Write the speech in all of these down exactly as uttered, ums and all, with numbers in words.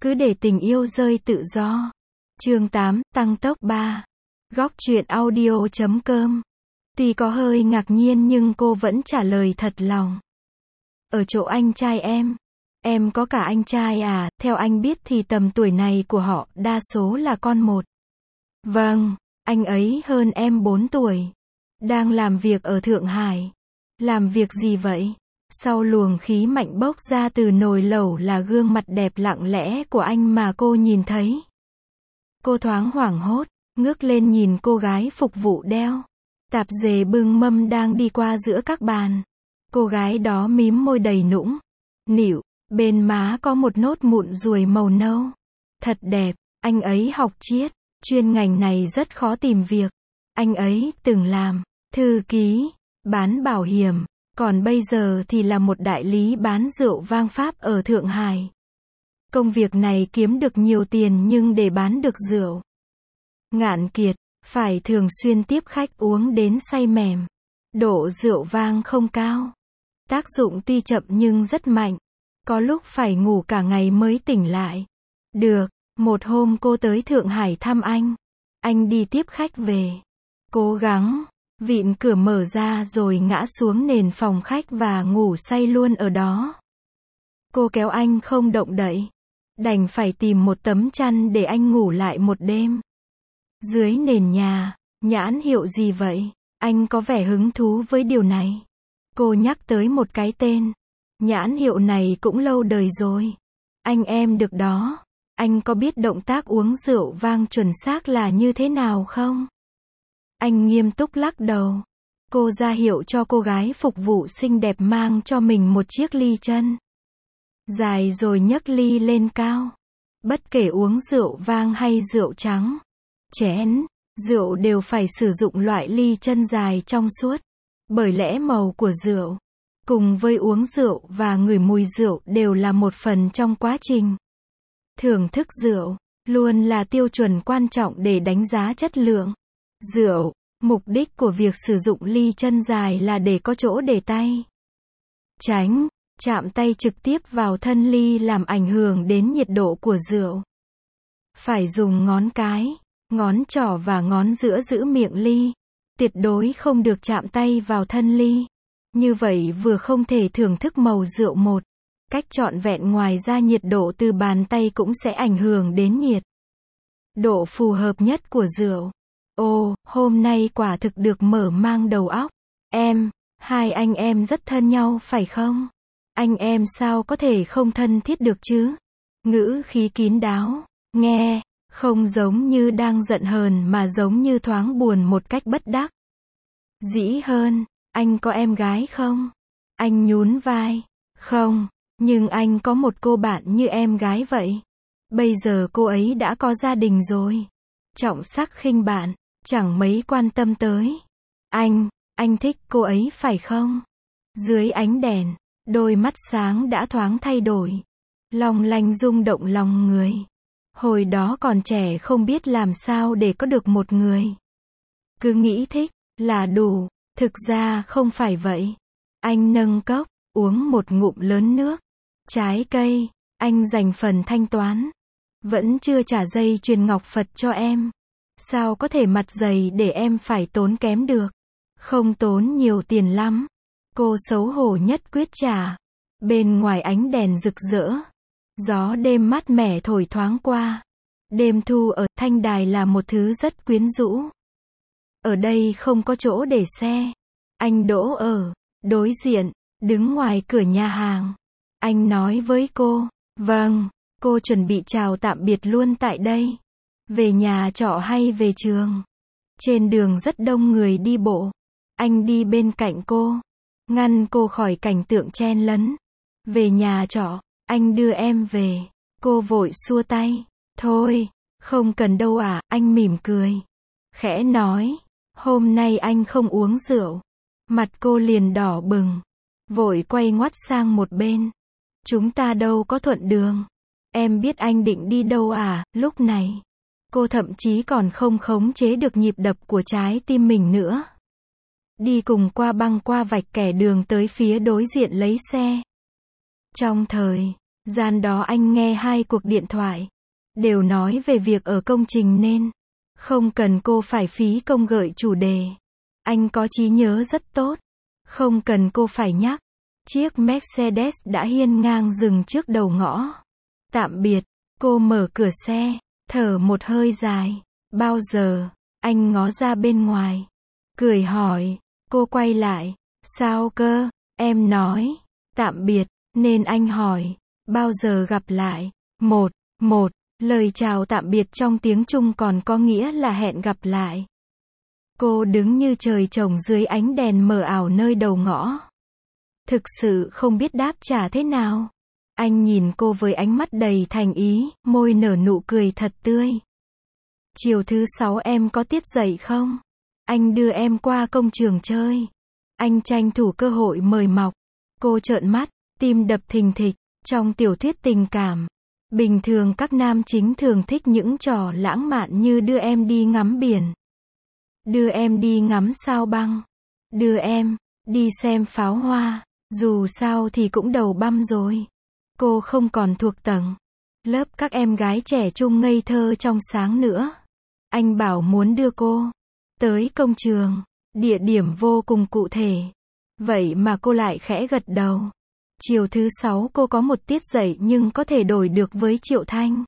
Cứ để tình yêu rơi tự do. Chương tám, tăng tốc ba. Góc truyện audio chấm com. Tuy có hơi ngạc nhiên nhưng cô vẫn trả lời thật lòng. Ở chỗ anh trai em. Em có cả anh trai à, theo anh biết thì tầm tuổi này của họ, đa số là con một. Vâng, anh ấy hơn em bốn tuổi. Đang làm việc ở Thượng Hải. Làm việc gì vậy? Sau luồng khí mạnh bốc ra từ nồi lẩu là gương mặt đẹp lặng lẽ của anh mà cô nhìn thấy. Cô thoáng hoảng hốt, ngước lên nhìn cô gái phục vụ đeo tạp dề bưng mâm đang đi qua giữa các bàn. Cô gái đó mím môi đầy nũng nịu, bên má có một nốt mụn ruồi màu nâu. Thật đẹp, anh ấy học triết, chuyên ngành này rất khó tìm việc. Anh ấy từng làm thư ký, bán bảo hiểm, còn bây giờ thì là một đại lý bán rượu vang Pháp ở Thượng Hải. Công việc này kiếm được nhiều tiền nhưng để bán được rượu ngạn kiệt, phải thường xuyên tiếp khách uống đến say mềm. Độ rượu vang không cao. Tác dụng tuy chậm nhưng rất mạnh. Có lúc phải ngủ cả ngày mới tỉnh lại. Được, một hôm cô tới Thượng Hải thăm anh. Anh đi tiếp khách về. Cố gắng, vịn cửa mở ra rồi ngã xuống nền phòng khách và ngủ say luôn ở đó. Cô kéo anh không động đậy. Đành phải tìm một tấm chăn để anh ngủ lại một đêm. Dưới nền nhà, nhãn hiệu gì vậy? Anh có vẻ hứng thú với điều này. Cô nhắc tới một cái tên. Nhãn hiệu này cũng lâu đời rồi. Anh em được đó. Anh có biết động tác uống rượu vang chuẩn xác là như thế nào không? Anh nghiêm túc lắc đầu. Cô ra hiệu cho cô gái phục vụ xinh đẹp mang cho mình một chiếc ly chân dài rồi nhấc ly lên cao. Bất kể uống rượu vang hay rượu trắng, chén, rượu đều phải sử dụng loại ly chân dài trong suốt. Bởi lẽ màu của rượu, cùng với uống rượu và ngửi mùi rượu đều là một phần trong quá trình thưởng thức rượu, luôn là tiêu chuẩn quan trọng để đánh giá chất lượng rượu. Mục đích của việc sử dụng ly chân dài là để có chỗ để tay. Tránh chạm tay trực tiếp vào thân ly làm ảnh hưởng đến nhiệt độ của rượu. Phải dùng ngón cái, ngón trỏ và ngón giữa giữ miệng ly. Tuyệt đối không được chạm tay vào thân ly. Như vậy vừa không thể thưởng thức màu rượu một cách trọn vẹn, ngoài ra nhiệt độ từ bàn tay cũng sẽ ảnh hưởng đến nhiệt độ phù hợp nhất của rượu. Ồ, hôm nay quả thực được mở mang đầu óc. Em, hai anh em rất thân nhau phải không? Anh em sao có thể không thân thiết được chứ? Ngữ khí kín đáo, nghe không giống như đang giận hờn mà giống như thoáng buồn một cách bất đắc dĩ hơn. Anh có em gái không? Anh nhún vai. Không, nhưng anh có một cô bạn như em gái vậy. Bây giờ cô ấy đã có gia đình rồi. Trọng sắc khinh bạn, chẳng mấy quan tâm tới. Anh, anh thích cô ấy phải không? Dưới ánh đèn, đôi mắt sáng đã thoáng thay đổi. Long lanh rung động lòng người. Hồi đó còn trẻ không biết làm sao để có được một người. Cứ nghĩ thích là đủ. Thực ra không phải vậy. Anh nâng cốc, uống một ngụm lớn nước trái cây. Anh dành phần thanh toán. Vẫn chưa trả dây chuyền ngọc Phật cho em. Sao có thể mặt dày để em phải tốn kém được? Không tốn nhiều tiền lắm. Cô xấu hổ nhất quyết trả. Bên ngoài ánh đèn rực rỡ. Gió đêm mát mẻ thổi thoáng qua. Đêm thu ở Thanh Đài là một thứ rất quyến rũ. Ở đây không có chỗ để xe. Anh đỗ ở đối diện, đứng ngoài cửa nhà hàng. Anh nói với cô, vâng, cô chuẩn bị chào tạm biệt luôn tại đây. Về nhà trọ hay về trường? Trên đường rất đông người đi bộ. Anh đi bên cạnh cô, ngăn cô khỏi cảnh tượng chen lấn. Về nhà trọ, anh đưa em về. Cô vội xua tay. Thôi, không cần đâu à, anh mỉm cười. Khẽ nói, hôm nay anh không uống rượu. Mặt cô liền đỏ bừng. Vội quay ngoắt sang một bên. Chúng ta đâu có thuận đường. Em biết anh định đi đâu à, lúc này. Cô thậm chí còn không khống chế được nhịp đập của trái tim mình nữa. Đi cùng qua băng qua vạch kẻ đường tới phía đối diện lấy xe. Trong thời Gian đó anh nghe hai cuộc điện thoại. Đều nói về việc ở công trình nên không cần cô phải phí công gợi chủ đề. Anh có trí nhớ rất tốt. Không cần cô phải nhắc. Chiếc Mercedes đã hiên ngang dừng trước đầu ngõ. Tạm biệt. Cô mở cửa xe, thở một hơi dài. Bao giờ? Anh ngó ra bên ngoài. Cười hỏi. Cô quay lại. Sao cơ? Em nói. Tạm biệt. Nên anh hỏi. Bao giờ gặp lại? Một. Một. Lời chào tạm biệt trong tiếng Trung còn có nghĩa là hẹn gặp lại. Cô đứng như trời trồng dưới ánh đèn mờ ảo nơi đầu ngõ. Thực sự không biết đáp trả thế nào. Anh nhìn cô với ánh mắt đầy thành ý, môi nở nụ cười thật tươi. Chiều thứ sáu em có tiết dạy không? Anh đưa em qua công trường chơi. Anh tranh thủ cơ hội mời mọc. Cô trợn mắt, tim đập thình thịch. Trong tiểu thuyết tình cảm, bình thường các nam chính thường thích những trò lãng mạn như đưa em đi ngắm biển, đưa em đi ngắm sao băng, đưa em đi xem pháo hoa. Dù sao thì cũng đầu băm rồi. Cô không còn thuộc tầng lớp các em gái trẻ trung ngây thơ trong sáng nữa. Anh bảo muốn đưa cô tới công trường, địa điểm vô cùng cụ thể. Vậy mà cô lại khẽ gật đầu. Chiều thứ sáu cô có một tiết dạy nhưng có thể đổi được với Triệu Thanh.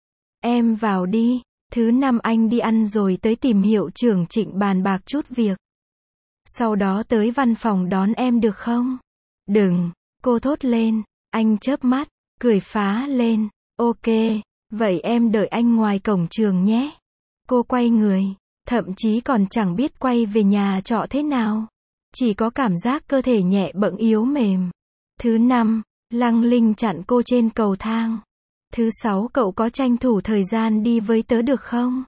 Em vào đi. Thứ năm anh đi ăn rồi tới tìm hiệu trưởng Trịnh bàn bạc chút việc. Sau đó tới văn phòng đón em được không? Đừng, cô thốt lên. Anh chớp mắt, cười phá lên. Ok, vậy em đợi anh ngoài cổng trường nhé. Cô quay người, thậm chí còn chẳng biết quay về nhà trọ thế nào. Chỉ có cảm giác cơ thể nhẹ bẫng yếu mềm. Thứ năm, Lăng Linh chặn cô trên cầu thang. Thứ sáu cậu có tranh thủ thời gian đi với tớ được không?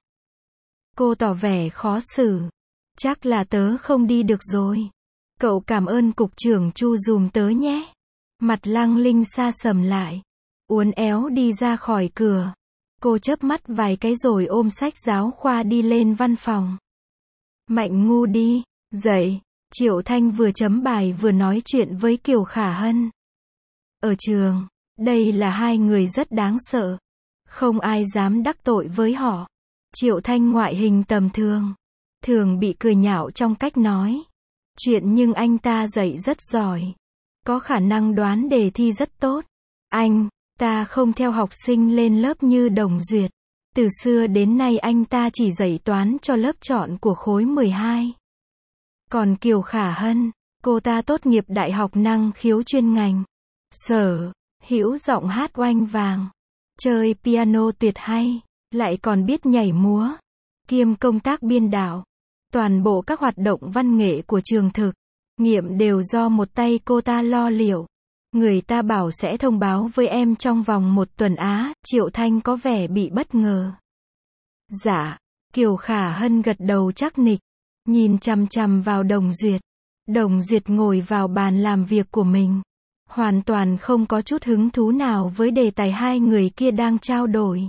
Cô tỏ vẻ khó xử. Chắc là tớ không đi được rồi. Cậu cảm ơn cục trưởng Chu dùm tớ nhé. Mặt Lăng Linh xa sầm lại. Uốn éo đi ra khỏi cửa. Cô chớp mắt vài cái rồi ôm sách giáo khoa đi lên văn phòng. Mạnh ngu đi, dậy. Triệu Thanh vừa chấm bài vừa nói chuyện với Kiều Khả Hân. Ở trường, đây là hai người rất đáng sợ. Không ai dám đắc tội với họ. Triệu Thanh ngoại hình tầm thường. Thường bị cười nhạo trong cách nói chuyện nhưng anh ta dạy rất giỏi. Có khả năng đoán đề thi rất tốt. Anh ta không theo học sinh lên lớp như Đồng Duyệt. Từ xưa đến nay anh ta chỉ dạy toán cho lớp chọn của khối mười hai. Còn Kiều Khả Hân, cô ta tốt nghiệp đại học năng khiếu chuyên ngành. Sở hữu giọng hát oanh vàng, chơi piano tuyệt hay, lại còn biết nhảy múa, kiêm công tác biên đạo. Toàn bộ các hoạt động văn nghệ của trường thực nghiệm đều do một tay cô ta lo liệu. Người ta bảo sẽ thông báo với em trong vòng một tuần á. Triệu Thanh có vẻ bị bất ngờ. Dạ. Kiều Khả Hân gật đầu chắc nịch, nhìn chằm chằm vào Đồng Duyệt. Đồng Duyệt ngồi vào bàn làm việc của mình, hoàn toàn không có chút hứng thú nào với đề tài hai người kia đang trao đổi.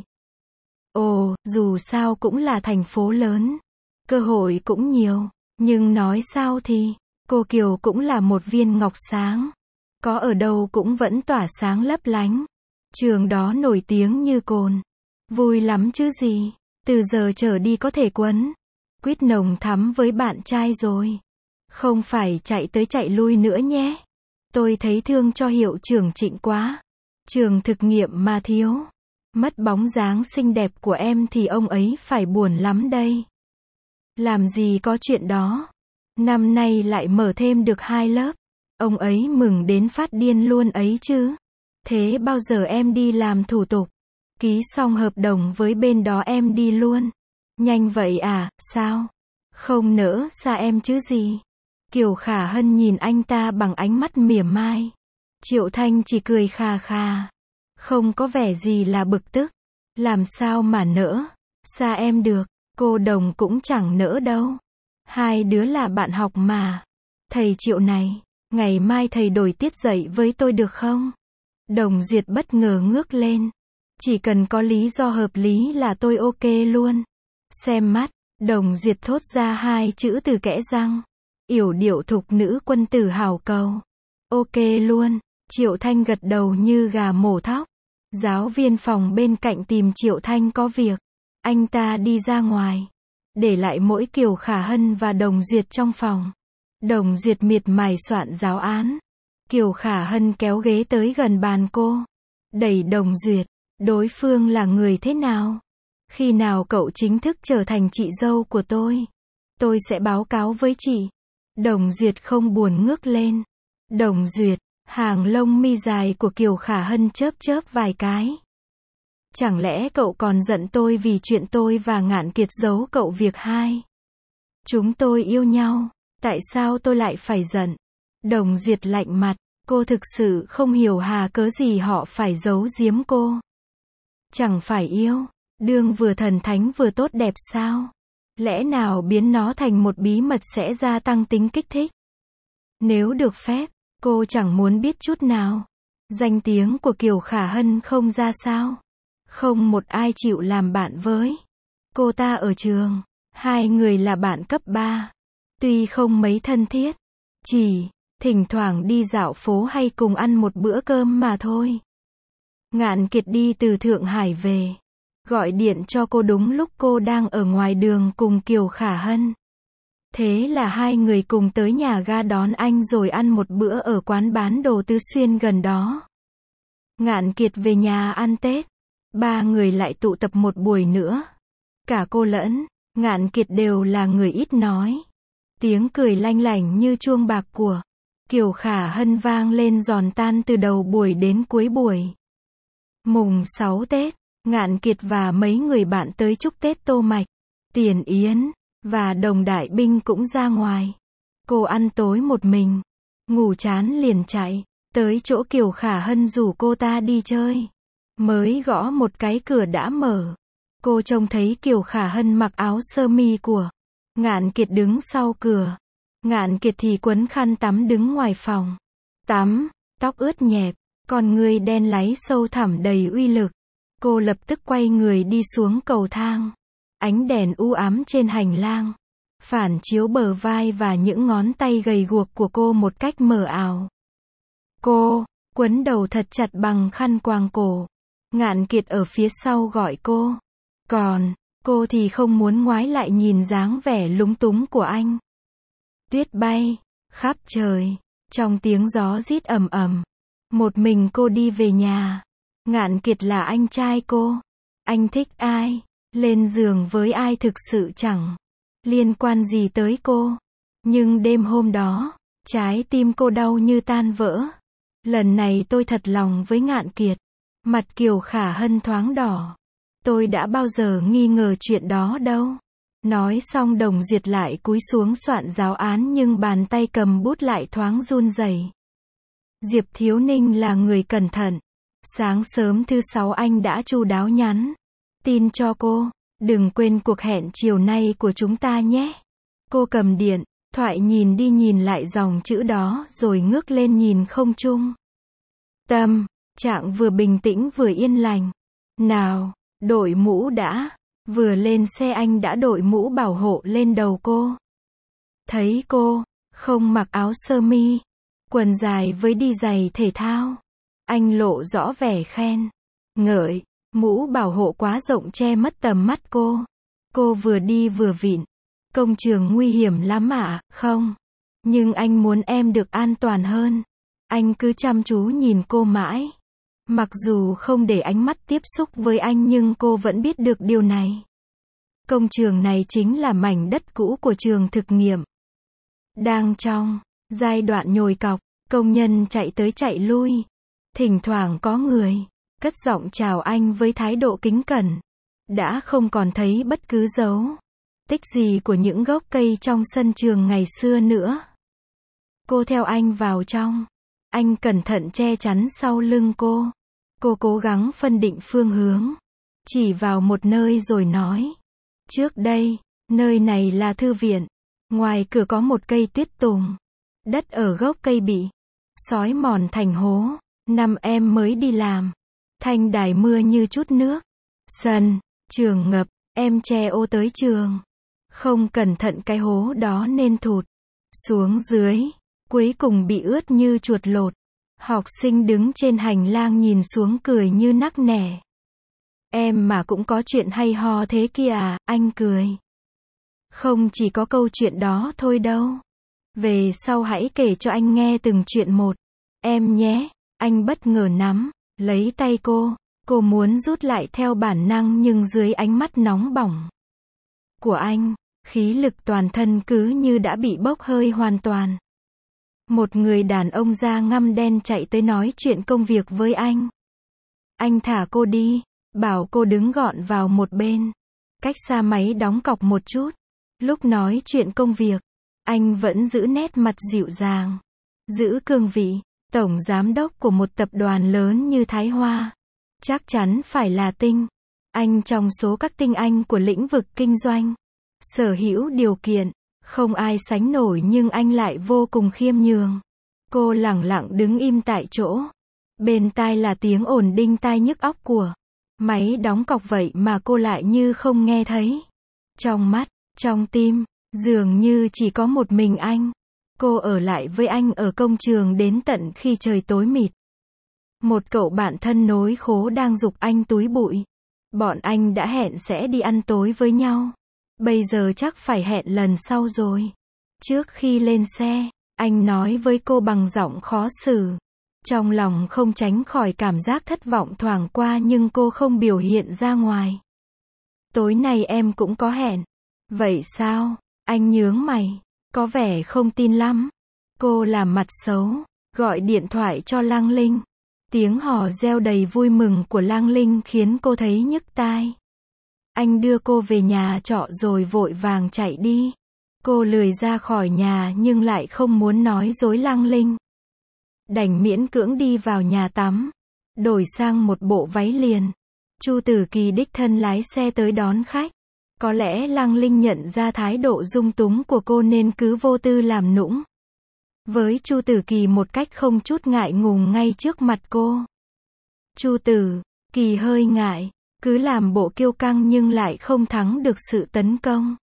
Ồ, dù sao cũng là thành phố lớn, cơ hội cũng nhiều, nhưng nói sao thì, cô Kiều cũng là một viên ngọc sáng, có ở đâu cũng vẫn tỏa sáng lấp lánh. Trường đó nổi tiếng như cồn, vui lắm chứ gì, từ giờ trở đi có thể quấn quýt nồng thắm với bạn trai rồi. Không phải chạy tới chạy lui nữa nhé. Tôi thấy thương cho hiệu trưởng Trịnh quá. Trường thực nghiệm mà thiếu mất bóng dáng xinh đẹp của em thì ông ấy phải buồn lắm đây. Làm gì có chuyện đó. Năm nay lại mở thêm được hai lớp. Ông ấy mừng đến phát điên luôn ấy chứ. Thế bao giờ em đi làm thủ tục? Ký xong hợp đồng với bên đó em đi luôn. Nhanh vậy à, sao? Không nỡ xa em chứ gì. Kiều Khả Hân nhìn anh ta bằng ánh mắt mỉa mai. Triệu Thanh chỉ cười khà khà. Không có vẻ gì là bực tức. Làm sao mà nỡ xa em được. Cô Đồng cũng chẳng nỡ đâu. Hai đứa là bạn học mà. Thầy Triệu này, ngày mai thầy đổi tiết dạy với tôi được không? Đồng Duyệt bất ngờ ngước lên. Chỉ cần có lý do hợp lý là tôi ok luôn. Xem mắt, Đồng Duyệt thốt ra hai chữ từ kẽ răng. Yểu điệu thục nữ quân tử hào cầu. Ok luôn. Triệu Thanh gật đầu như gà mổ thóc. Giáo viên phòng bên cạnh tìm Triệu Thanh có việc. Anh ta đi ra ngoài. Để lại mỗi Kiều Khả Hân và Đồng Duyệt trong phòng. Đồng Duyệt miệt mài soạn giáo án. Kiều Khả Hân kéo ghế tới gần bàn cô. Đẩy Đồng Duyệt. Đối phương là người thế nào? Khi nào cậu chính thức trở thành chị dâu của tôi? Tôi sẽ báo cáo với chị. Đồng Duyệt không buồn ngước lên. Đồng Duyệt, hàng lông mi dài của Kiều Khả Hân chớp chớp vài cái. Chẳng lẽ cậu còn giận tôi vì chuyện tôi và Ngạn Kiệt giấu cậu việc hai? Chúng tôi yêu nhau, tại sao tôi lại phải giận? Đồng Duyệt lạnh mặt, cô thực sự không hiểu hà cớ gì họ phải giấu giếm cô. Chẳng phải yêu, đương vừa thần thánh vừa tốt đẹp sao? Lẽ nào biến nó thành một bí mật sẽ gia tăng tính kích thích? Nếu được phép, cô chẳng muốn biết chút nào. Danh tiếng của Kiều Khả Hân không ra sao. Không một ai chịu làm bạn với cô ta ở trường. Hai người là bạn cấp ba. Tuy không mấy thân thiết, chỉ thỉnh thoảng đi dạo phố hay cùng ăn một bữa cơm mà thôi. Ngạn Kiệt đi từ Thượng Hải về. Gọi điện cho cô đúng lúc cô đang ở ngoài đường cùng Kiều Khả Hân. Thế là hai người cùng tới nhà ga đón anh rồi ăn một bữa ở quán bán đồ Tứ Xuyên gần đó. Ngạn Kiệt về nhà ăn Tết. Ba người lại tụ tập một buổi nữa. Cả cô lẫn Ngạn Kiệt đều là người ít nói. Tiếng cười lanh lảnh như chuông bạc của Kiều Khả Hân vang lên giòn tan từ đầu buổi đến cuối buổi. Mùng sáu Tết, Ngạn Kiệt và mấy người bạn tới chúc Tết Tô Mạch, Tiền Yến và Đồng Đại Binh cũng ra ngoài. Cô ăn tối một mình, ngủ chán liền chạy tới chỗ Kiều Khả Hân rủ cô ta đi chơi. Mới gõ một cái cửa đã mở. Cô trông thấy Kiều Khả Hân mặc áo sơ mi của Ngạn Kiệt đứng sau cửa. Ngạn Kiệt thì quấn khăn tắm đứng ngoài phòng tắm, tóc ướt nhẹp, con người đen láy sâu thẳm đầy uy lực. Cô lập tức quay người đi xuống cầu thang. Ánh đèn u ám trên hành lang phản chiếu bờ vai và những ngón tay gầy guộc của cô một cách mờ ảo. Cô quấn đầu thật chặt bằng khăn quàng cổ. Ngạn Kiệt ở phía sau gọi cô. Còn cô thì không muốn ngoái lại nhìn dáng vẻ lúng túng của anh. Tuyết bay khắp trời, trong tiếng gió rít ầm ầm. Một mình cô đi về nhà. Ngạn Kiệt là anh trai cô. Anh thích ai, lên giường với ai thực sự chẳng liên quan gì tới cô. Nhưng đêm hôm đó, trái tim cô đau như tan vỡ. Lần này tôi thật lòng với Ngạn Kiệt. Mặt Kiều Khả Hân thoáng đỏ. Tôi đã bao giờ nghi ngờ chuyện đó đâu. Nói xong Đồng Duyệt lại cúi xuống soạn giáo án nhưng bàn tay cầm bút lại thoáng run rẩy. Diệp Thiếu Ninh là người cẩn thận. Sáng sớm thứ sáu anh đã chu đáo nhắn tin cho cô. Đừng quên cuộc hẹn chiều nay của chúng ta nhé. Cô cầm điện thoại nhìn đi nhìn lại dòng chữ đó rồi ngước lên nhìn không trung. Tâm trạng vừa bình tĩnh vừa yên lành. Nào, đội mũ đã. Vừa lên xe anh đã đội mũ bảo hộ lên đầu cô. Thấy cô không mặc áo sơ mi, quần dài với đi giày thể thao, anh lộ rõ vẻ khen ngợi. Mũ bảo hộ quá rộng che mất tầm mắt cô. Cô vừa đi vừa vịn. Công trường nguy hiểm lắm ạ, không? Nhưng anh muốn em được an toàn hơn. Anh cứ chăm chú nhìn cô mãi. Mặc dù không để ánh mắt tiếp xúc với anh nhưng cô vẫn biết được điều này. Công trường này chính là mảnh đất cũ của trường thực nghiệm. Đang trong giai đoạn nhồi cọc, công nhân chạy tới chạy lui. Thỉnh thoảng có người cất giọng chào anh với thái độ kính cẩn. Đã không còn thấy bất cứ dấu tích gì của những gốc cây trong sân trường ngày xưa nữa. Cô theo anh vào trong. Anh cẩn thận che chắn sau lưng cô. Cô cố gắng phân định phương hướng. Chỉ vào một nơi rồi nói. Trước đây, nơi này là thư viện. Ngoài cửa có một cây tuyết tùng. Đất ở gốc cây bị xói mòn thành hố. Năm em mới đi làm. Thanh đài mưa như chút nước. Sân trường ngập, em che ô tới trường. Không cẩn thận cái hố đó nên thụt xuống dưới. Cuối cùng bị ướt như chuột lột. Học sinh đứng trên hành lang nhìn xuống cười như nắc nẻ. Em mà cũng có chuyện hay ho thế kia à, anh cười. Không chỉ có câu chuyện đó thôi đâu. Về sau hãy kể cho anh nghe từng chuyện một. Em nhé. Anh bất ngờ nắm lấy tay cô. Cô muốn rút lại theo bản năng nhưng dưới ánh mắt nóng bỏng của anh, khí lực toàn thân cứ như đã bị bốc hơi hoàn toàn. Một người đàn ông da ngăm đen chạy tới nói chuyện công việc với anh. Anh thả cô đi, bảo cô đứng gọn vào một bên, cách xa máy đóng cọc một chút. Lúc nói chuyện công việc, anh vẫn giữ nét mặt dịu dàng, giữ cương vị tổng giám đốc của một tập đoàn lớn như Thái Hoa. Chắc chắn phải là tinh anh trong số các tinh anh của lĩnh vực kinh doanh. Sở hữu điều kiện, không ai sánh nổi nhưng anh lại vô cùng khiêm nhường. Cô lẳng lặng đứng im tại chỗ. Bên tai là tiếng ồn đinh tai nhức óc của máy đóng cọc vậy mà cô lại như không nghe thấy. Trong mắt, trong tim, dường như chỉ có một mình anh. Cô ở lại với anh ở công trường đến tận khi trời tối mịt. Một cậu bạn thân nối khố đang giục anh túi bụi. Bọn anh đã hẹn sẽ đi ăn tối với nhau. Bây giờ chắc phải hẹn lần sau rồi. Trước khi lên xe, anh nói với cô bằng giọng khó xử. Trong lòng không tránh khỏi cảm giác thất vọng thoảng qua nhưng cô không biểu hiện ra ngoài. Tối nay em cũng có hẹn. Vậy sao? Anh nhướng mày. Có vẻ không tin lắm. Cô làm mặt xấu, gọi điện thoại cho Lang Linh. Tiếng hò reo đầy vui mừng của Lang Linh khiến cô thấy nhức tai. Anh đưa cô về nhà trọ rồi vội vàng chạy đi. Cô lười ra khỏi nhà nhưng lại không muốn nói dối Lang Linh. Đành miễn cưỡng đi vào nhà tắm, đổi sang một bộ váy liền. Chu Tử Kỳ đích thân lái xe tới đón khách. Có lẽ Lang Linh nhận ra thái độ dung túng của cô nên cứ vô tư làm nũng với Chu Tử Kỳ một cách không chút ngại ngùng ngay trước mặt cô. Chu Tử Kỳ hơi ngại, cứ làm bộ kiêu căng nhưng lại không thắng được sự tấn công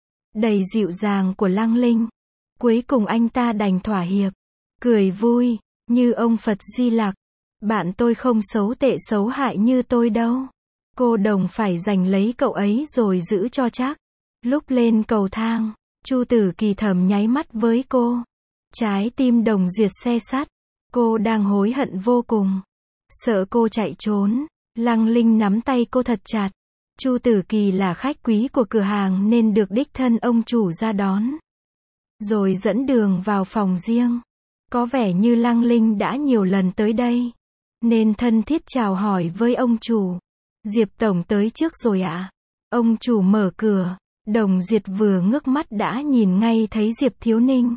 đầy dịu dàng của Lang Linh. Cuối cùng anh ta đành thỏa hiệp, cười vui, như ông Phật Di Lặc. Bạn tôi không xấu tệ xấu hại như tôi đâu. Cô đồng phải giành lấy cậu ấy rồi giữ cho chắc. Lúc lên cầu thang, Chu Tử Kỳ thầm nháy mắt với cô. Trái tim Đồng Duyệt xe sắt. Cô đang hối hận vô cùng. Sợ cô chạy trốn. Lang Linh nắm tay cô thật chặt. Chu Tử Kỳ là khách quý của cửa hàng nên được đích thân ông chủ ra đón. Rồi dẫn đường vào phòng riêng. Có vẻ như Lang Linh đã nhiều lần tới đây, nên thân thiết chào hỏi với ông chủ. Diệp tổng tới trước rồi ạ. À? Ông chủ mở cửa. Đồng Duyệt vừa ngước mắt đã nhìn ngay thấy Diệp Thiếu Ninh.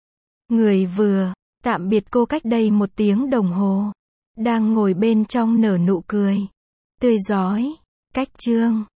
Người vừa tạm biệt cô cách đây một tiếng đồng hồ. Đang ngồi bên trong nở nụ cười tươi rói. Cách chương